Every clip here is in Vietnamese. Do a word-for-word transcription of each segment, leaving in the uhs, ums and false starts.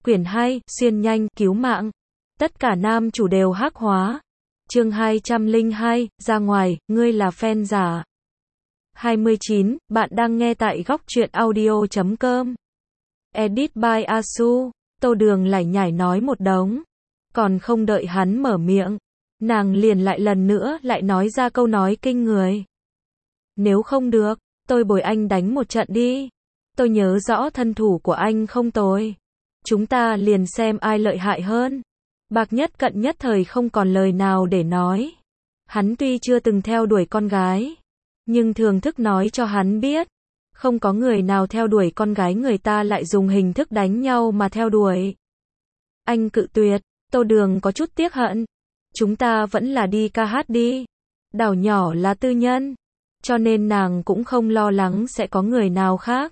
Quyển hai, xuyên nhanh, cứu mạng. Tất cả nam chủ đều hắc hóa. Chương hai trăm lẻ hai, ra ngoài, ngươi là fan giả. hai mươi chín, bạn đang nghe tại góc truyện audio chấm com. Edit by Asu. Tô Đường lải nhải nói một đống. Còn không đợi hắn mở miệng, nàng liền lại lần nữa lại nói ra câu nói kinh người. Nếu không được, tôi bồi anh đánh một trận đi. Tôi nhớ rõ thân thủ của anh không tồi. Chúng ta liền xem ai lợi hại hơn. Bạc Nhất Cận nhất thời không còn lời nào để nói. Hắn tuy chưa từng theo đuổi con gái, nhưng thường thức nói cho hắn biết, không có người nào theo đuổi con gái người ta lại dùng hình thức đánh nhau mà theo đuổi. Anh cự tuyệt. Tô Đường có chút tiếc hận. Chúng ta vẫn là đi ca hát đi. Đảo nhỏ là tư nhân, cho nên nàng cũng không lo lắng sẽ có người nào khác.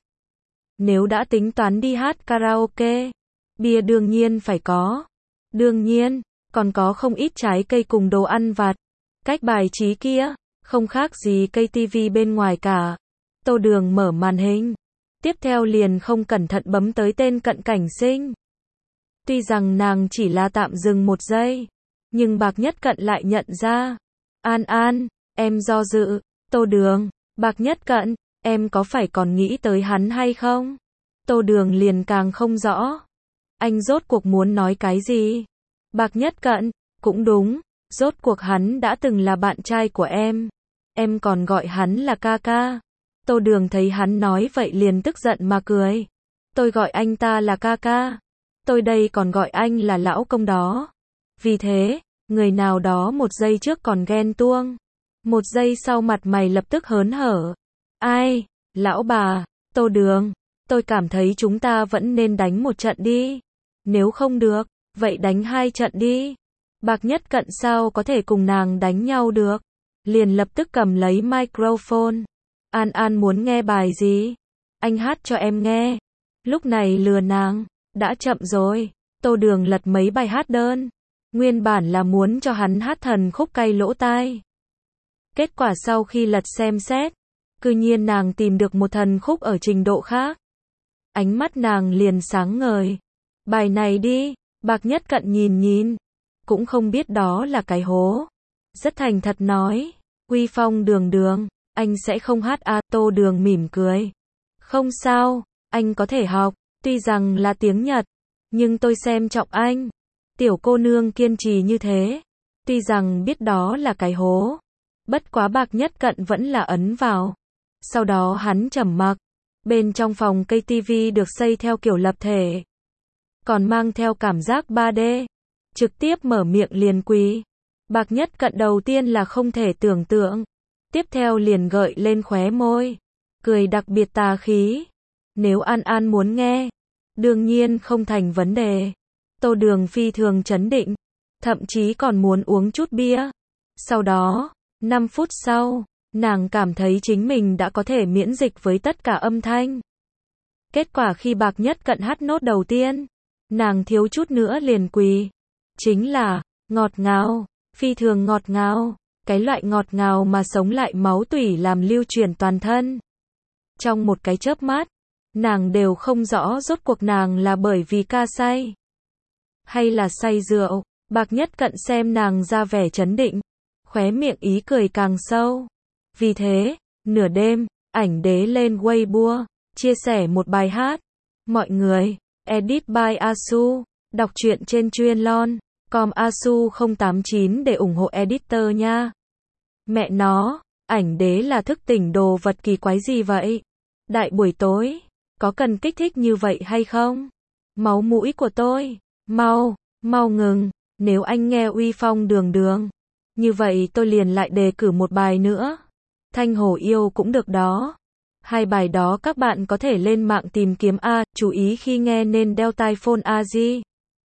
Nếu đã tính toán đi hát karaoke, bia đương nhiên phải có. Đương nhiên, còn có không ít trái cây cùng đồ ăn vặt. Cách bài trí kia, không khác gì cây tivi bên ngoài cả. Tô Đường mở màn hình. Tiếp theo liền không cẩn thận bấm tới tên Cận Cảnh Sinh. Tuy rằng nàng chỉ là tạm dừng một giây, nhưng Bạc Nhất Cận lại nhận ra. An An, em do dự. Tô Đường, Bạc Nhất Cận, em có phải còn nghĩ tới hắn hay không? Tô Đường liền càng không rõ. Anh rốt cuộc muốn nói cái gì? Bạc Nhất Cận, cũng đúng, rốt cuộc hắn đã từng là bạn trai của em. Em còn gọi hắn là ca ca. Tô Đường thấy hắn nói vậy liền tức giận mà cười. Tôi gọi anh ta là ca ca. Tôi đây còn gọi anh là lão công đó. Vì thế, người nào đó một giây trước còn ghen tuông, một giây sau mặt mày lập tức hớn hở. Ai? Lão bà. Tô Đường, tôi cảm thấy chúng ta vẫn nên đánh một trận đi. Nếu không được, vậy đánh hai trận đi. Bạc Nhất Cận sao có thể cùng nàng đánh nhau được? Liền lập tức cầm lấy microphone. An An muốn nghe bài gì? Anh hát cho em nghe. Lúc này lừa nàng, đã chậm rồi. Tô Đường lật mấy bài hát đơn. Nguyên bản là muốn cho hắn hát thần khúc cay lỗ tai. Kết quả sau khi lật xem xét, cư nhiên nàng tìm được một thần khúc ở trình độ khác. Ánh mắt nàng liền sáng ngời. Bài này đi. Bạc Nhất Cận nhìn nhìn, cũng không biết đó là cái hố. Rất thành thật nói, Uy Phong Đường Đường, anh sẽ không hát à? Tô Đường mỉm cười. Không sao, anh có thể học, tuy rằng là tiếng Nhật, nhưng tôi xem trọng anh. Tiểu cô nương kiên trì như thế, tuy rằng biết đó là cái hố. Bất quá Bạc Nhất Cận vẫn là ấn vào. Sau đó hắn trầm mặc. Bên trong phòng cây tivi được xây theo kiểu lập thể, còn mang theo cảm giác ba D. Trực tiếp mở miệng liền quỳ. Bạc Nhất Cận đầu tiên là không thể tưởng tượng. Tiếp theo liền gợi lên khóe môi. Cười đặc biệt tà khí. Nếu An An muốn nghe, đương nhiên không thành vấn đề. Tô Đường phi thường trấn định. Thậm chí còn muốn uống chút bia. Sau đó, năm phút sau, nàng cảm thấy chính mình đã có thể miễn dịch với tất cả âm thanh. Kết quả khi Bạc Nhất Cận hát nốt đầu tiên, nàng thiếu chút nữa liền quỳ. Chính là, ngọt ngào, phi thường ngọt ngào. Cái loại ngọt ngào mà sống lại máu tủy làm lưu truyền toàn thân. Trong một cái chớp mắt, nàng đều không rõ rốt cuộc nàng là bởi vì ca say, hay là say rượu. Bạc Nhất Cận xem nàng ra vẻ trấn định, khóe miệng ý cười càng sâu. Vì thế, nửa đêm, ảnh đế lên Weibo, chia sẻ một bài hát. Mọi người, edit by Asu, đọc truyện trên chuyên lon, com Asu không tám chín để ủng hộ editor nha. Mẹ nó, ảnh đế là thức tỉnh đồ vật kỳ quái gì vậy? Đại buổi tối, có cần kích thích như vậy hay không? Máu mũi của tôi, mau, mau ngừng, nếu anh nghe Uy Phong Đường Đường, như vậy tôi liền lại đề cử một bài nữa. Thanh Hồ Yêu cũng được đó. Hai bài đó các bạn có thể lên mạng tìm kiếm a, chú ý khi nghe nên đeo tai phone a gi.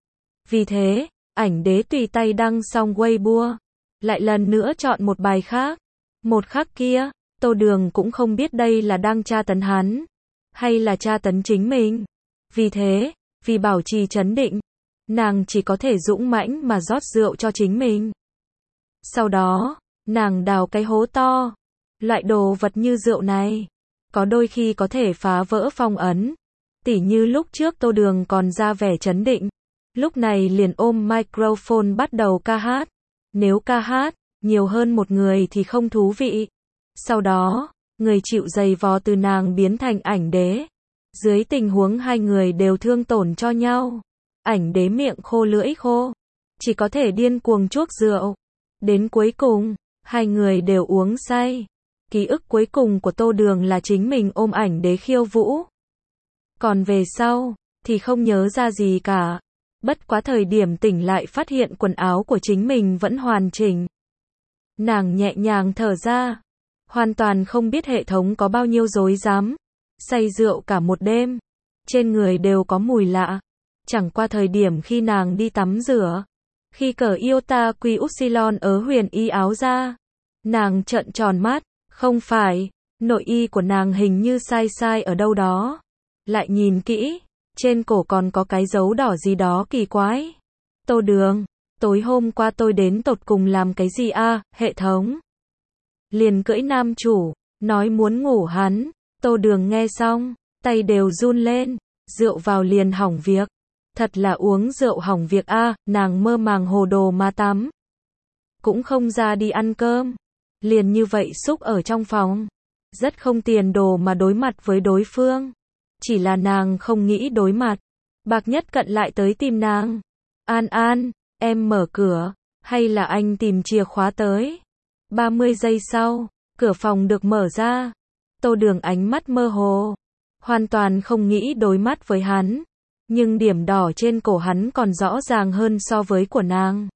Vì thế, ảnh đế tùy tay đăng xong Weibo, lại lần nữa chọn một bài khác. Một khắc kia, Tô Đường cũng không biết đây là đang tra tấn hắn, hay là tra tấn chính mình. Vì thế, vì bảo trì trấn định, nàng chỉ có thể dũng mãnh mà rót rượu cho chính mình. Sau đó, nàng đào cái hố to. Loại đồ vật như rượu này, có đôi khi có thể phá vỡ phong ấn. Tỉ như lúc trước Tô Đường còn ra vẻ trấn định, lúc này liền ôm microphone bắt đầu ca hát. Nếu ca hát, nhiều hơn một người thì không thú vị. Sau đó, người chịu giày vò từ nàng biến thành ảnh đế. Dưới tình huống hai người đều thương tổn cho nhau, ảnh đế miệng khô lưỡi khô, chỉ có thể điên cuồng chuốc rượu. Đến cuối cùng, hai người đều uống say. Ký ức cuối cùng của Tô Đường là chính mình ôm ảnh đế khiêu vũ. Còn về sau, thì không nhớ ra gì cả. Bất quá thời điểm tỉnh lại phát hiện quần áo của chính mình vẫn hoàn chỉnh. Nàng nhẹ nhàng thở ra, hoàn toàn không biết hệ thống có bao nhiêu rối rắm. Say rượu cả một đêm, trên người đều có mùi lạ. Chẳng qua thời điểm khi nàng đi tắm rửa, khi cởi Iota Quy Upsilon ớ huyền y áo ra, nàng trợn tròn mắt, không phải, nội y của nàng hình như sai sai ở đâu đó. Lại nhìn kỹ, trên cổ còn có cái dấu đỏ gì đó kỳ quái. Tô Đường, tối hôm qua tôi đến tột cùng làm cái gì a? À, hệ thống liền cưỡi nam chủ, nói muốn ngủ hắn. Tô Đường nghe xong, tay đều run lên, rượu vào liền hỏng việc. Thật là uống rượu hỏng việc a, à, nàng mơ màng hồ đồ mà tắm. Cũng không ra đi ăn cơm, liền như vậy xúc ở trong phòng. Rất không tiền đồ mà đối mặt với đối phương. Chỉ là nàng không nghĩ đối mặt. Bạc Nhất Cận lại tới tìm nàng. An An, em mở cửa, hay là anh tìm chìa khóa tới? ba mươi giây sau, cửa phòng được mở ra. Tô Đường ánh mắt mơ hồ, hoàn toàn không nghĩ đối mắt với hắn. Nhưng điểm đỏ trên cổ hắn còn rõ ràng hơn so với của nàng.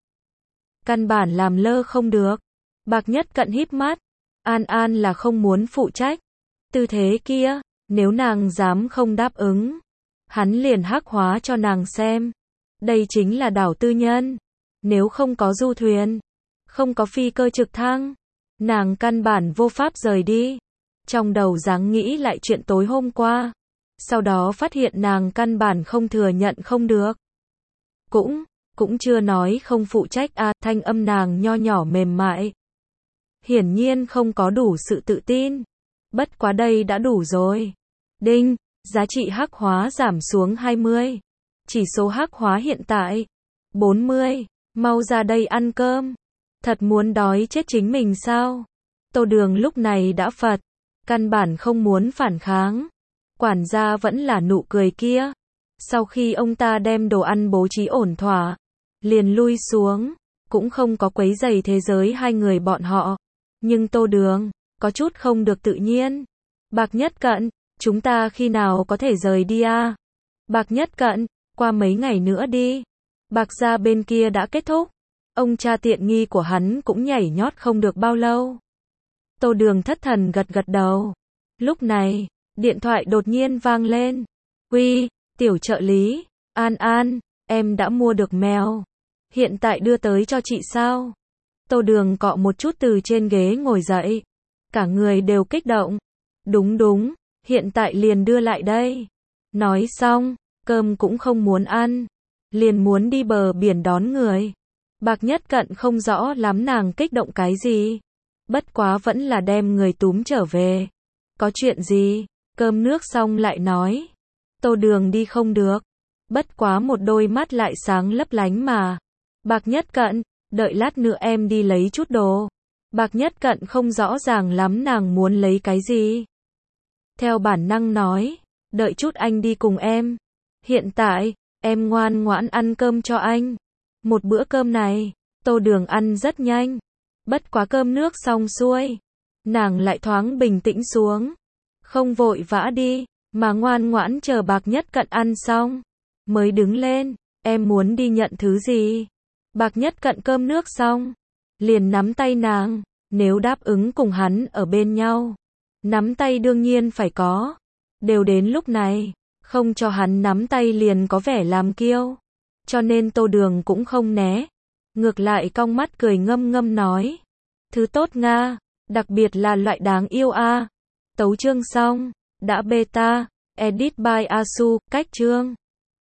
Căn bản làm lơ không được. Bạc Nhất Cận híp mắt. An An là không muốn phụ trách. Tư thế kia, nếu nàng dám không đáp ứng, hắn liền hắc hóa cho nàng xem. Đây chính là đảo tư nhân. Nếu không có du thuyền, không có phi cơ trực thăng, nàng căn bản vô pháp rời đi. Trong đầu dáng nghĩ lại chuyện tối hôm qua. Sau đó phát hiện nàng căn bản không thừa nhận không được. Cũng, cũng chưa nói không phụ trách à, thanh âm nàng nho nhỏ mềm mại. Hiển nhiên không có đủ sự tự tin. Bất quá đây đã đủ rồi. Đinh, giá trị hắc hóa giảm xuống hai mươi. Chỉ số hắc hóa hiện tại bốn mươi. Mau ra đây ăn cơm. Thật muốn đói chết chính mình sao? Tô Đường lúc này đã phật, căn bản không muốn phản kháng. Quản gia vẫn là nụ cười kia. Sau khi ông ta đem đồ ăn bố trí ổn thỏa, liền lui xuống, cũng không có quấy rầy thế giới hai người bọn họ. Nhưng Tô Đường có chút không được tự nhiên. Bạc Nhất Cận, chúng ta khi nào có thể rời đi à? Bạc Nhất Cận, qua mấy ngày nữa đi. Bạc gia bên kia đã kết thúc. Ông cha tiện nghi của hắn cũng nhảy nhót không được bao lâu. Tô Đường thất thần gật gật đầu. Lúc này, điện thoại đột nhiên vang lên. Uy, tiểu trợ lý, An An, em đã mua được mèo. Hiện tại đưa tới cho chị sao? Tô Đường cọ một chút từ trên ghế ngồi dậy. Cả người đều kích động. Đúng đúng, hiện tại liền đưa lại đây. Nói xong, cơm cũng không muốn ăn. Liền muốn đi bờ biển đón người. Bạc Nhất Cận không rõ lắm nàng kích động cái gì. Bất quá vẫn là đem người túm trở về. Có chuyện gì? Cơm nước xong lại nói. Tô Đường đi không được. Bất quá một đôi mắt lại sáng lấp lánh mà. Bạc Nhất Cận, đợi lát nữa em đi lấy chút đồ. Bạc Nhất Cận không rõ ràng lắm nàng muốn lấy cái gì. Theo bản năng nói, đợi chút anh đi cùng em. Hiện tại, em ngoan ngoãn ăn cơm cho anh. Một bữa cơm này, Tô Đường ăn rất nhanh. Bất quá cơm nước xong xuôi, nàng lại thoáng bình tĩnh xuống. Không vội vã đi, mà ngoan ngoãn chờ Bạc Nhất Cận ăn xong. Mới đứng lên, em muốn đi nhận thứ gì? Bạc Nhất Cận cơm nước xong, liền nắm tay nàng. Nếu đáp ứng cùng hắn ở bên nhau, nắm tay đương nhiên phải có. Đều đến lúc này, không cho hắn nắm tay liền có vẻ làm kiêu. Cho nên Tô Đường cũng không né. Ngược lại cong mắt cười ngâm ngâm nói. Thứ tốt Nga, đặc biệt là loại đáng yêu a. À. Tấu chương xong, đã beta, edit by Asu, cách chương.